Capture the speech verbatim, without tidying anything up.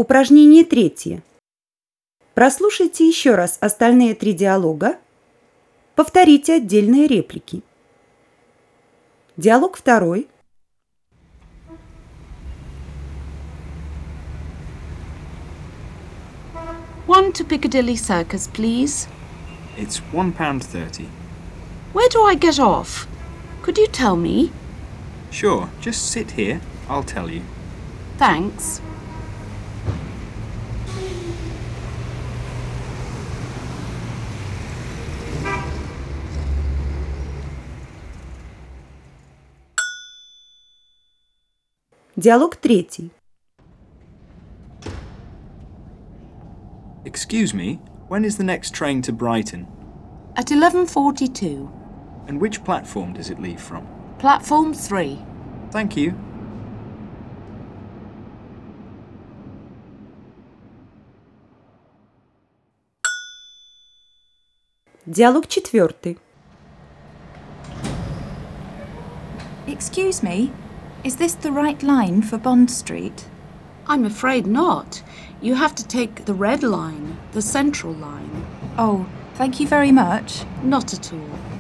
Упражнение третье. Прослушайте еще раз остальные три диалога. Повторите отдельные реплики. Диалог второй. One to Piccadilly Circus, please. It's one pound thirty. Where do I get off? Could you tell me? Sure, just sit here. I'll tell you. Thanks. Диалог третий. Excuse me, when is the next train to Brighton? At eleven forty-two. And which platform does it leave from? Platform three. Thank you. Диалог четвертый. Excuse me, is this the right line for Bond Street? I'm afraid not. You have to take the red line, the central line. Oh, thank you very much. Not at all.